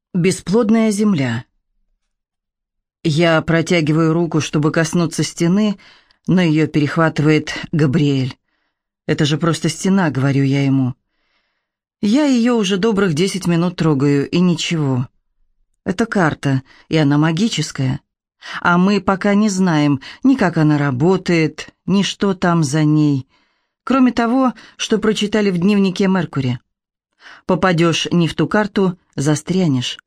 Бесплодная земля. Я протягиваю руку, чтобы коснуться стены, но ее перехватывает Габриэль. «Это же просто стена», — говорю я ему. Я ее уже добрых 10 минут трогаю, и ничего. Это карта, и она магическая. А мы пока не знаем ни как она работает, ни что там за ней, кроме того, что прочитали в дневнике Меркури. Попадешь не в ту карту — застрянешь.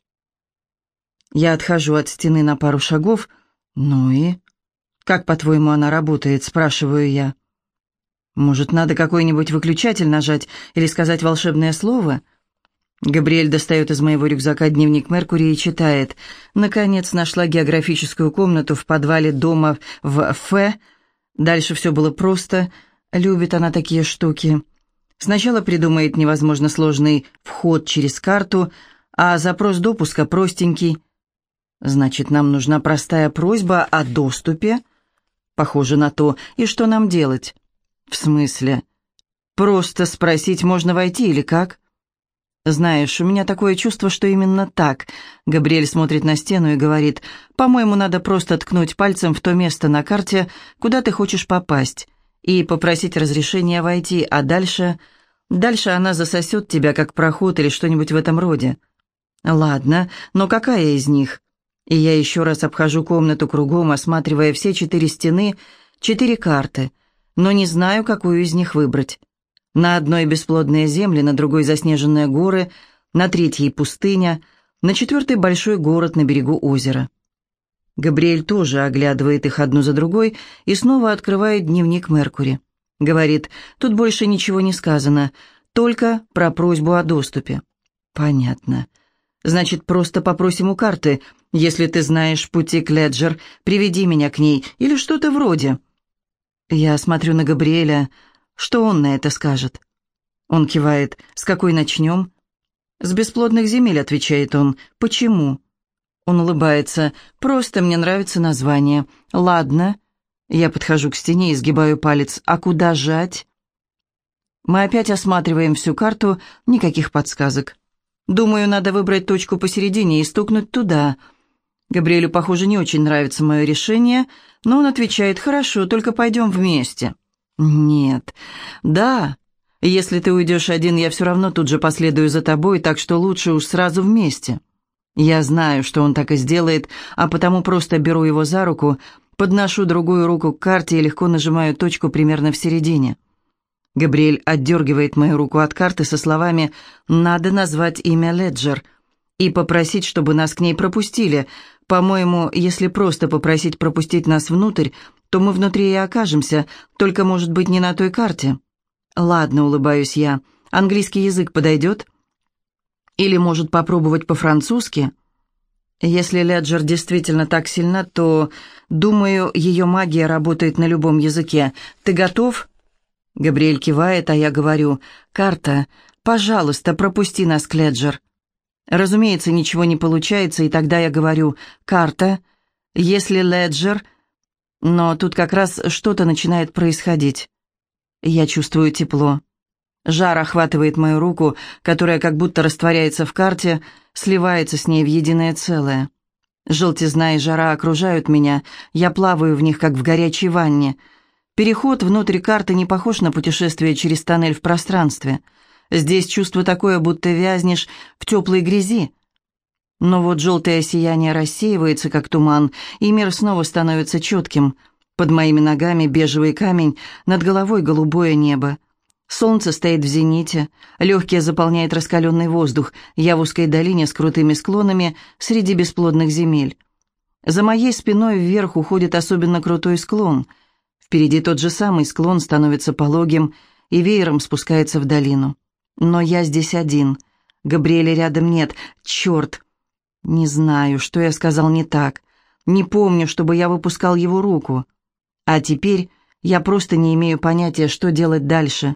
Я отхожу от стены на пару шагов. «Ну и? Как, по-твоему, она работает?» — спрашиваю я. «Может, надо какой-нибудь выключатель нажать или сказать волшебное слово?» Габриэль достает из моего рюкзака дневник Меркури и читает. «Наконец нашла географическую комнату в подвале дома в Ф. Дальше все было просто. Любит она такие штуки. Сначала придумает невозможно сложный вход через карту, а запрос допуска простенький. Значит, нам нужна простая просьба о доступе? Похоже на то. И что нам делать?» «В смысле? Просто спросить, можно войти или как?» «Знаешь, у меня такое чувство, что именно так». Габриэль смотрит на стену и говорит: «По-моему, надо просто ткнуть пальцем в то место на карте, куда ты хочешь попасть, и попросить разрешения войти, а дальше она засосет тебя, как проход или что-нибудь в этом роде». «Ладно, но какая из них?» И я еще раз обхожу комнату кругом, осматривая все 4 стены, 4 карты, но не знаю, какую из них выбрать. На одной бесплодные земли, на другой заснеженные горы, на третьей пустыня, на 4-й большой город на берегу озера. Габриэль тоже оглядывает их одну за другой и снова открывает дневник Меркури. Говорит: «Тут больше ничего не сказано, только про просьбу о доступе». «Понятно. Значит, просто попросим у карты: если ты знаешь пути к Леджер, приведи меня к ней», или что-то вроде. Я смотрю на Габриэля. Что он на это скажет? Он кивает. «С какой начнем?» «С бесплодных земель», — отвечает он. «Почему?» Он улыбается. «Просто мне нравится название». «Ладно». Я подхожу к стене и сгибаю палец. «А куда жать?» Мы опять осматриваем всю карту, никаких подсказок. «Думаю, надо выбрать точку посередине и стукнуть туда». Габриэлю, похоже, не очень нравится мое решение, но он отвечает: «Хорошо, только пойдем вместе». «Нет». «Да. Если ты уйдешь один, я все равно тут же последую за тобой, так что лучше уж сразу вместе». Я знаю, что он так и сделает, а потому просто беру его за руку, подношу другую руку к карте и легко нажимаю точку примерно в середине. Габриэль отдергивает мою руку от карты со словами: «Надо назвать имя Леджер и попросить, чтобы нас к ней пропустили. По-моему, если просто попросить пропустить нас внутрь, то мы внутри и окажемся, только, может быть, не на той карте». «Ладно», — улыбаюсь я. «Английский язык подойдет? Или, может, попробовать по-французски?» Если Леджер действительно так сильна, то, думаю, ее магия работает на любом языке. Ты готов?» Габриэль кивает, а я говорю: «Карта, пожалуйста, пропусти нас к Леджер». Разумеется, ничего не получается, и тогда я говорю: «Карта, если Леджер...» Но тут как раз что-то начинает происходить. Я чувствую тепло. Жар охватывает мою руку, которая как будто растворяется в карте, сливается с ней в единое целое. Желтизна и жара окружают меня, я плаваю в них, как в горячей ванне. Переход внутрь карты не похож на путешествие через тоннель в пространстве. Здесь чувство такое, будто вязнешь в теплой грязи. Но вот желтое сияние рассеивается, как туман, и мир снова становится четким. Под моими ногами бежевый камень, над головой голубое небо. Солнце стоит в зените, легкие заполняет раскаленный воздух. Я в узкой долине с крутыми склонами среди бесплодных земель. За моей спиной вверх уходит особенно крутой склон. Впереди тот же самый склон становится пологим и веером спускается в долину. Но я здесь один. Габриэля рядом нет. Черт! Не знаю, что я сказал не так. Не помню, чтобы я выпускал его руку. А теперь я просто не имею понятия, что делать дальше.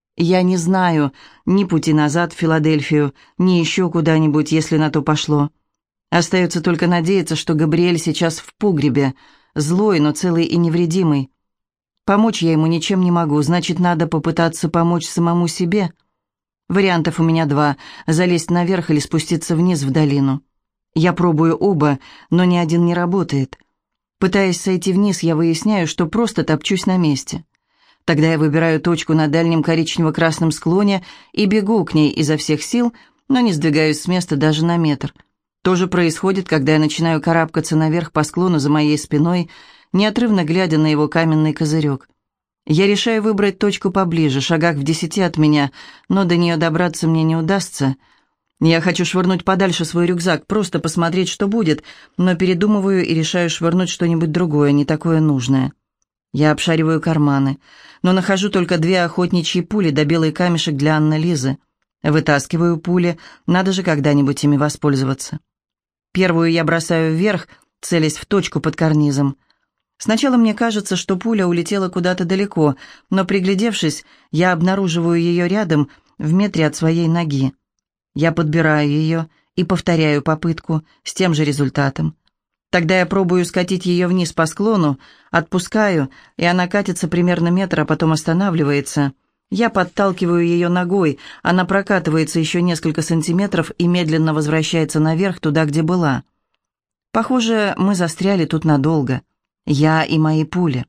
Я не знаю ни пути назад в Филадельфию, ни еще куда-нибудь, если на то пошло. Остается только надеяться, что Габриэль сейчас в погребе, злой, но целый и невредимый. Помочь я ему ничем не могу, значит, надо попытаться помочь самому себе. Вариантов у меня 2: залезть наверх или спуститься вниз в долину. Я пробую оба, но ни один не работает. Пытаясь сойти вниз, я выясняю, что просто топчусь на месте. Тогда я выбираю точку на дальнем коричнево-красном склоне и бегу к ней изо всех сил, но не сдвигаюсь с места даже на метр. То же происходит, когда я начинаю карабкаться наверх по склону за моей спиной, неотрывно глядя на его каменный козырек. Я решаю выбрать точку поближе, шагах в 10 от меня, но до нее добраться мне не удастся. Я хочу швырнуть подальше свой рюкзак, просто посмотреть, что будет, но передумываю и решаю швырнуть что-нибудь другое, не такое нужное. Я обшариваю карманы, но нахожу только 2 охотничьи пули да белый камешек для Анны-Лизы. Вытаскиваю пули, надо же когда-нибудь ими воспользоваться. Первую я бросаю вверх, целясь в точку под карнизом. Сначала мне кажется, что пуля улетела куда-то далеко, но, приглядевшись, я обнаруживаю ее рядом, в метре от своей ноги. Я подбираю ее и повторяю попытку с тем же результатом. Тогда я пробую скатить ее вниз по склону, отпускаю, и она катится примерно метр, а потом останавливается. Я подталкиваю ее ногой, она прокатывается еще несколько сантиметров и медленно возвращается наверх, туда, где была. Похоже, мы застряли тут надолго. Я и мои пули.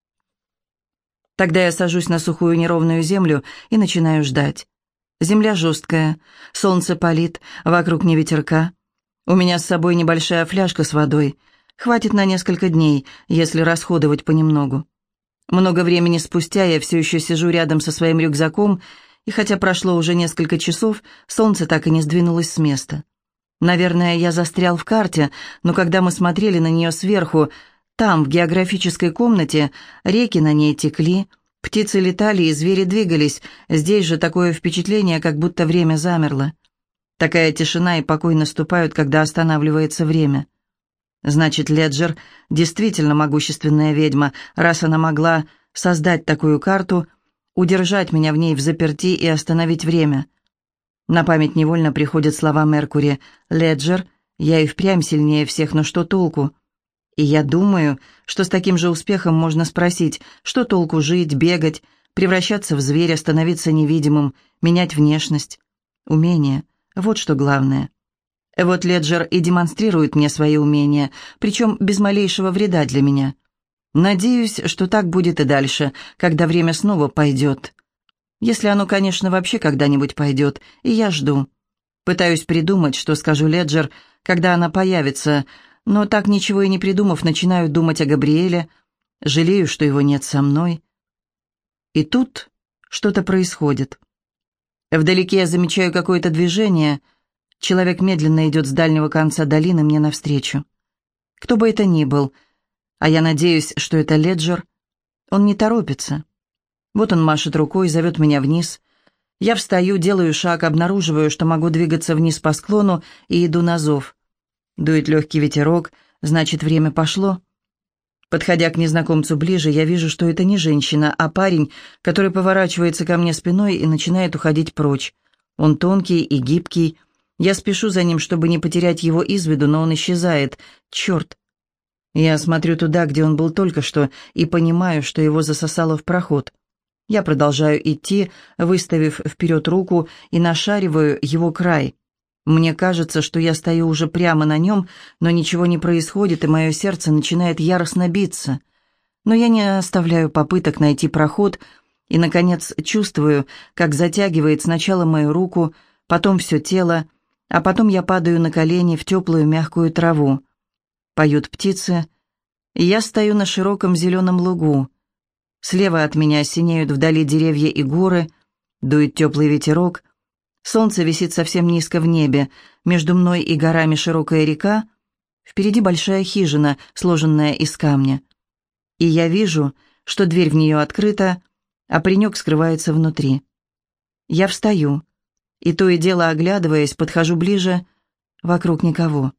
Тогда я сажусь на сухую неровную землю и начинаю ждать. Земля жесткая, солнце палит, вокруг не ветерка. У меня с собой небольшая фляжка с водой. Хватит на несколько дней, если расходовать понемногу. Много времени спустя я все еще сижу рядом со своим рюкзаком, и хотя прошло уже несколько часов, солнце так и не сдвинулось с места. Наверное, я застрял в карте, но когда мы смотрели на нее сверху, там, в географической комнате, реки на ней текли, птицы летали и звери двигались, здесь же такое впечатление, как будто время замерло. Такая тишина и покой наступают, когда останавливается время. Значит, Леджер действительно могущественная ведьма, раз она могла создать такую карту, удержать меня в ней взаперти и остановить время. На память невольно приходят слова Меркури: «Леджер, я и впрямь сильнее всех, но что толку?» И я думаю, что с таким же успехом можно спросить, что толку жить, бегать, превращаться в зверя, становиться невидимым, менять внешность. Умение — вот что главное. Вот Леджер и демонстрирует мне свои умения, причем без малейшего вреда для меня. Надеюсь, что так будет и дальше, когда время снова пойдет. Если оно, конечно, вообще когда-нибудь пойдет, и я жду. Пытаюсь придумать, что скажу Леджер, когда она появится, но так ничего и не придумав, начинаю думать о Габриэле, жалею, что его нет со мной. И тут что-то происходит. Вдалеке я замечаю какое-то движение. Человек медленно идет с дальнего конца долины мне навстречу. Кто бы это ни был, а я надеюсь, что это Леджер, он не торопится. Вот он машет рукой, зовет меня вниз. Я встаю, делаю шаг, обнаруживаю, что могу двигаться вниз по склону и иду на зов. Дует легкий ветерок, значит, время пошло. Подходя к незнакомцу ближе, я вижу, что это не женщина, а парень, который поворачивается ко мне спиной и начинает уходить прочь. Он тонкий и гибкий. Я спешу за ним, чтобы не потерять его из виду, но он исчезает. Черт! Я смотрю туда, где он был только что, и понимаю, что его засосало в проход. Я продолжаю идти, выставив вперед руку, и нашариваю его край. Мне кажется, что я стою уже прямо на нем, но ничего не происходит, и мое сердце начинает яростно биться. Но я не оставляю попыток найти проход, и, наконец, чувствую, как затягивает сначала мою руку, потом все тело, а потом я падаю на колени в теплую мягкую траву. Поют птицы, и я стою на широком зеленом лугу. Слева от меня синеют вдали деревья и горы, дует теплый ветерок. Солнце висит совсем низко в небе, между мной и горами широкая река, впереди большая хижина, сложенная из камня. И я вижу, что дверь в нее открыта, а паренек скрывается внутри. Я встаю, и то и дело, оглядываясь, подхожу ближе, вокруг никого.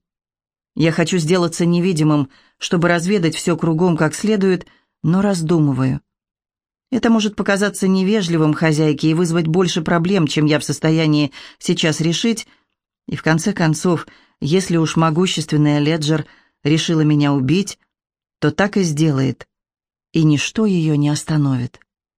Я хочу сделаться невидимым, чтобы разведать все кругом как следует, но раздумываю. Это может показаться невежливым хозяйке и вызвать больше проблем, чем я в состоянии сейчас решить. И в конце концов, если уж могущественная Леджер решила меня убить, то так и сделает, и ничто ее не остановит.